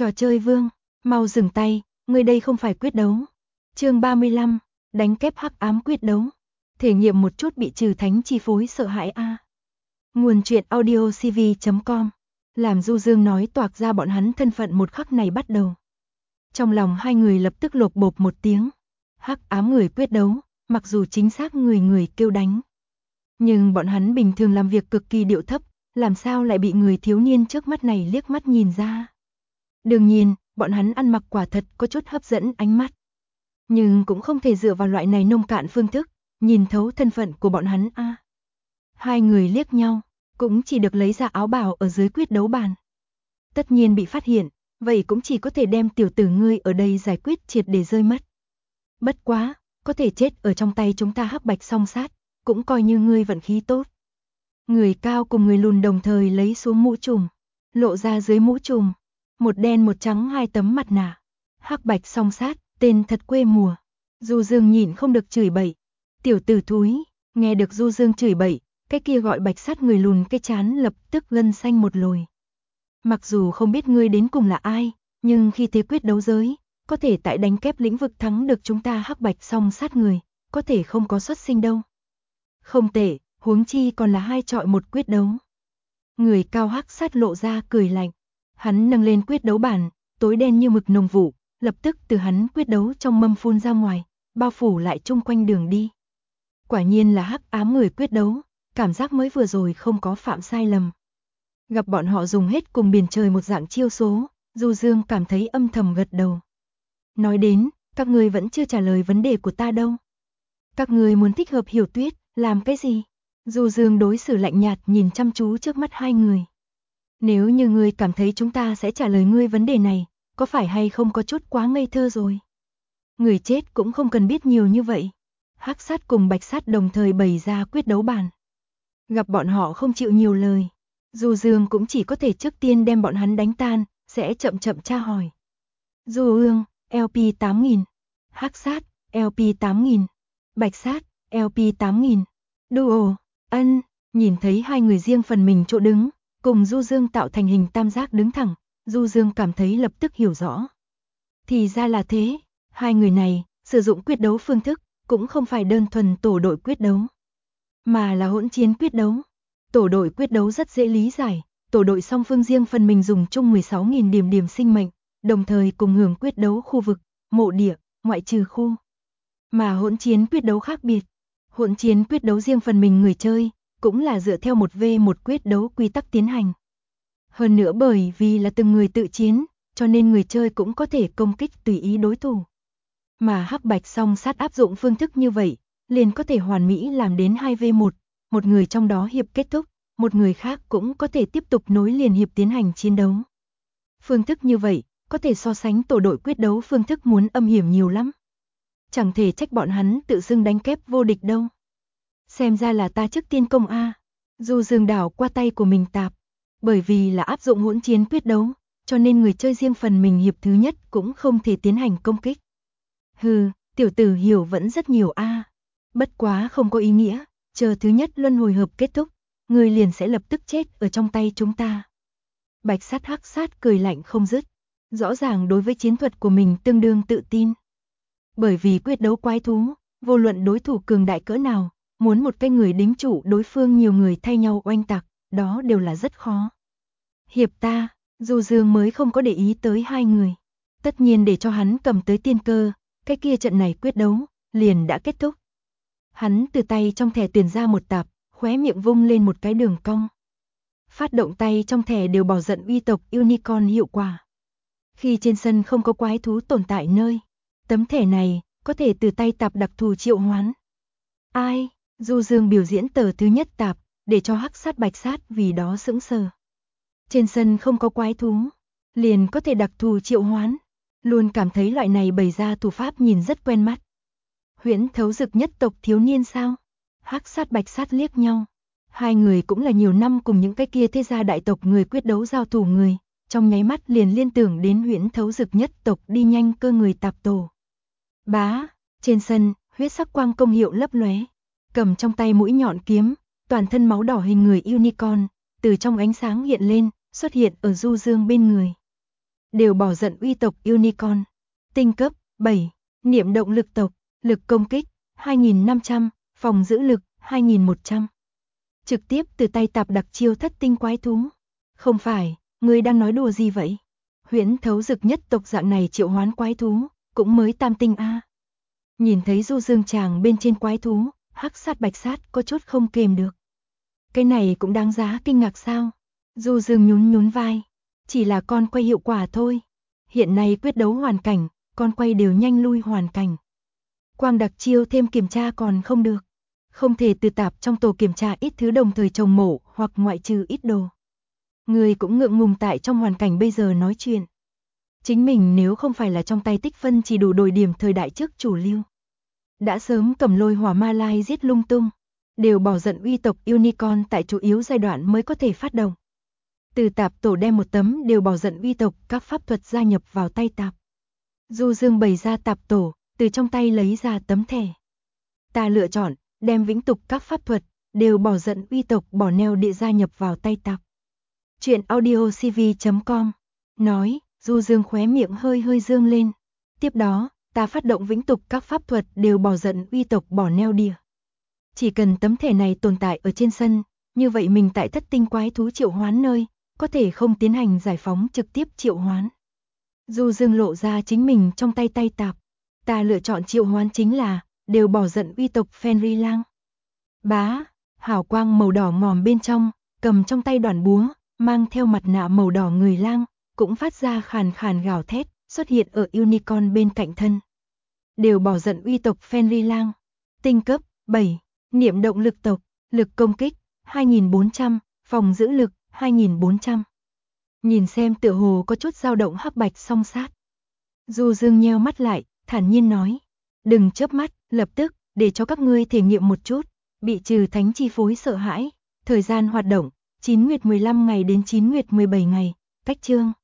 Trò chơi vương, mau dừng tay, người đây không phải quyết đấu. Chương 35, đánh kép hắc ám quyết đấu. Thể nghiệm một chút bị trừ thánh chi phối sợ hãi a. Nguồn truyện audio cv.com. Làm Du Dương nói toạc ra bọn hắn thân phận một khắc này bắt đầu. Trong lòng hai người lập tức lột bột một tiếng. Hắc ám người quyết đấu, mặc dù chính xác người kêu đánh. Nhưng bọn hắn bình thường làm việc cực kỳ điệu thấp, làm sao lại bị người thiếu niên trước mắt này liếc mắt nhìn ra. Đương nhiên, bọn hắn ăn mặc quả thật có chút hấp dẫn ánh mắt. Nhưng cũng không thể dựa vào loại này nông cạn phương thức, nhìn thấu thân phận của bọn hắn a. Hai người liếc nhau, cũng chỉ được lấy ra áo bào ở dưới quyết đấu bàn. Tất nhiên bị phát hiện, vậy cũng chỉ có thể đem tiểu tử ngươi ở đây giải quyết triệt để rơi mất. Bất quá, có thể chết ở trong tay chúng ta hắc bạch song sát, cũng coi như ngươi vận khí tốt. Người cao cùng người lùn đồng thời lấy xuống mũ trùm, lộ ra dưới mũ trùm, một đen một trắng hai tấm mặt nạ. Hắc bạch song sát, tên thật quê mùa. Du Dương nhịn không được chửi bậy. Tiểu tử thúi, nghe được Du Dương chửi bậy, cái kia gọi bạch sát người lùn cái chán lập tức gân xanh một lồi. Mặc dù không biết ngươi đến cùng là ai, nhưng khi thế quyết đấu giới, có thể tại đánh kép lĩnh vực thắng được chúng ta hắc bạch song sát người, có thể không có xuất sinh đâu. Không tệ, huống chi còn là hai chọi một quyết đấu. Người cao hắc sát lộ ra cười lạnh. Hắn nâng lên quyết đấu bản, tối đen như mực nồng vụ, lập tức từ hắn quyết đấu trong mâm phun ra ngoài, bao phủ lại chung quanh đường đi. Quả nhiên là hắc ám người quyết đấu, cảm giác mới vừa rồi không có phạm sai lầm. Gặp bọn họ dùng hết cùng biển trời một dạng chiêu số, Du Dương cảm thấy âm thầm gật đầu. Nói đến, các ngươi vẫn chưa trả lời vấn đề của ta đâu. Các ngươi muốn thích hợp Hiểu Tuyết, làm cái gì? Du Dương đối xử lạnh nhạt nhìn chăm chú trước mắt hai người. Nếu như ngươi cảm thấy chúng ta sẽ trả lời ngươi vấn đề này, có phải hay không có chút quá ngây thơ rồi? Người chết cũng không cần biết nhiều như vậy. Hắc sát cùng bạch sát đồng thời bày ra quyết đấu bàn. Gặp bọn họ không chịu nhiều lời, Du Dương cũng chỉ có thể trước tiên đem bọn hắn đánh tan, sẽ chậm chậm tra hỏi. Du Ương, LP 8000. Hắc sát, LP 8000. Bạch sát, LP 8000. Duo, ân, nhìn thấy hai người riêng phần mình chỗ đứng, cùng Du Dương tạo thành hình tam giác đứng thẳng, Du Dương cảm thấy lập tức hiểu rõ. Thì ra là thế, hai người này sử dụng quyết đấu phương thức cũng không phải đơn thuần tổ đội quyết đấu, mà là hỗn chiến quyết đấu. Tổ đội quyết đấu rất dễ lý giải, tổ đội song phương riêng phần mình dùng chung 16.000 điểm sinh mệnh, đồng thời cùng hưởng quyết đấu khu vực, mộ địa, ngoại trừ khu. Mà hỗn chiến quyết đấu khác biệt, hỗn chiến quyết đấu riêng phần mình người chơi, cũng là dựa theo 1v1 quyết đấu quy tắc tiến hành. Hơn nữa bởi vì là từng người tự chiến, cho nên người chơi cũng có thể công kích tùy ý đối thủ. Mà hắc bạch song sát áp dụng phương thức như vậy, liền có thể hoàn mỹ làm đến 2v1, một người trong đó hiệp kết thúc, một người khác cũng có thể tiếp tục nối liền hiệp tiến hành chiến đấu. Phương thức như vậy, có thể so sánh tổ đội quyết đấu phương thức muốn âm hiểm nhiều lắm. Chẳng thể trách bọn hắn tự dưng đánh kép vô địch đâu. Xem ra là ta trước tiên công a. Du Dương đảo qua tay của mình tạp. Bởi vì là áp dụng hỗn chiến quyết đấu, cho nên người chơi riêng phần mình hiệp thứ nhất cũng không thể tiến hành công kích. Hừ, tiểu tử hiểu vẫn rất nhiều a. Bất quá không có ý nghĩa, chờ thứ nhất luân hồi hợp kết thúc, người liền sẽ lập tức chết ở trong tay chúng ta. Bạch sát hắc sát cười lạnh không dứt, rõ ràng đối với chiến thuật của mình tương đương tự tin. Bởi vì quyết đấu quái thú, vô luận đối thủ cường đại cỡ nào, muốn một cái người đính trụ đối phương nhiều người thay nhau oanh tạc, đó đều là rất khó. Hiệp ta, Du Dương mới không có để ý tới hai người. Tất nhiên để cho hắn cầm tới tiên cơ, cái kia trận này quyết đấu, liền đã kết thúc. Hắn từ tay trong thẻ tuyển ra một tạp, khóe miệng vung lên một cái đường cong. Phát động tay trong thẻ đều bỏ giận uy tộc Unicorn hiệu quả. Khi trên sân không có quái thú tồn tại nơi, tấm thẻ này có thể từ tay tạp đặc thù triệu hoán. Ai? Du Dương biểu diễn tờ thứ nhất tạp, để cho hắc sát bạch sát vì đó sững sờ. Trên sân không có quái thú, liền có thể đặc thù triệu hoán. Luôn cảm thấy loại này bày ra thủ pháp nhìn rất quen mắt. Huyễn thấu dực nhất tộc thiếu niên sao? Hắc sát bạch sát liếc nhau. Hai người cũng là nhiều năm cùng những cái kia thế gia đại tộc người quyết đấu giao thủ người, trong nháy mắt liền liên tưởng đến huyễn thấu dực nhất tộc đi nhanh cơ người tạp tổ. Bá, trên sân, huyết sắc quang công hiệu lấp lóe, cầm trong tay mũi nhọn kiếm, toàn thân máu đỏ hình người unicorn, từ trong ánh sáng hiện lên, xuất hiện ở Du Dương bên người. đều bỏ giận uy tộc Unicorn. Tinh cấp 7, niệm động lực tộc, lực công kích 2500, phòng giữ lực 2100. Trực tiếp từ tay tạp đặc chiêu thất tinh quái thú. Không phải, ngươi đang nói đùa gì vậy? Huyễn thấu dực nhất tộc dạng này triệu hoán quái thú, cũng mới tam tinh a. Nhìn thấy du dương tràng bên trên quái thú, hắc sát bạch sát có chút không kềm được. Cái này cũng đáng giá kinh ngạc sao? Du dương nhún nhún vai, chỉ là con quay hiệu quả thôi. Hiện nay quyết đấu hoàn cảnh, con quay đều nhanh lui hoàn cảnh. Quang đặc chiêu thêm kiểm tra còn không được. Không thể từ tạp trong tổ kiểm tra ít thứ đồng thời trồng mổ hoặc ngoại trừ ít đồ. Người cũng ngượng ngùng tại trong hoàn cảnh bây giờ nói chuyện. Chính mình nếu không phải là trong tay tích phân chỉ đủ đổi điểm thời đại trước chủ lưu. Đã sớm cầm lôi hỏa ma lai giết lung tung. Đều bỏ giận uy tộc Unicorn tại chủ yếu giai đoạn mới có thể phát động. Từ tạp tổ đem một tấm đều bỏ giận uy tộc các pháp thuật gia nhập vào tay tạp. Du Dương bày ra tạp tổ, từ trong tay lấy ra tấm thẻ. Ta lựa chọn, đem vĩnh tục các pháp thuật, đều bỏ giận uy tộc bỏ neo địa gia nhập vào tay tạp. Chuyện audiocv.com nói, Du Dương khóe miệng hơi hơi dương lên. Tiếp đó, ta phát động vĩnh tục các pháp thuật đều bỏ giận uy tộc bỏ neo địa. Chỉ cần tấm thẻ này tồn tại ở trên sân, như vậy mình tại thất tinh quái thú triệu hoán nơi, có thể không tiến hành giải phóng trực tiếp triệu hoán. Du Dương lộ ra chính mình trong tay tay tạp. Ta lựa chọn triệu hoán chính là, đều bỏ giận uy tộc Fenrir lang. Bá, hào quang màu đỏ ngòm bên trong, cầm trong tay đoàn búa, mang theo mặt nạ màu đỏ người lang, cũng phát ra khàn khàn gào thét, xuất hiện ở Unicorn bên cạnh thân. Đều bỏ giận uy tộc Fenrir lang. Tinh cấp 7, niệm động lực tộc, lực công kích 2400, phòng giữ lực 2400. Nhìn xem tựa hồ có chút dao động hắc bạch song sát. Du Dương nheo mắt lại, thản nhiên nói, đừng chớp mắt, lập tức, để cho các ngươi thể nghiệm một chút, bị trừ thánh chi phối sợ hãi, thời gian hoạt động, 9 nguyệt 15 ngày đến 9 nguyệt 17 ngày, cách chương.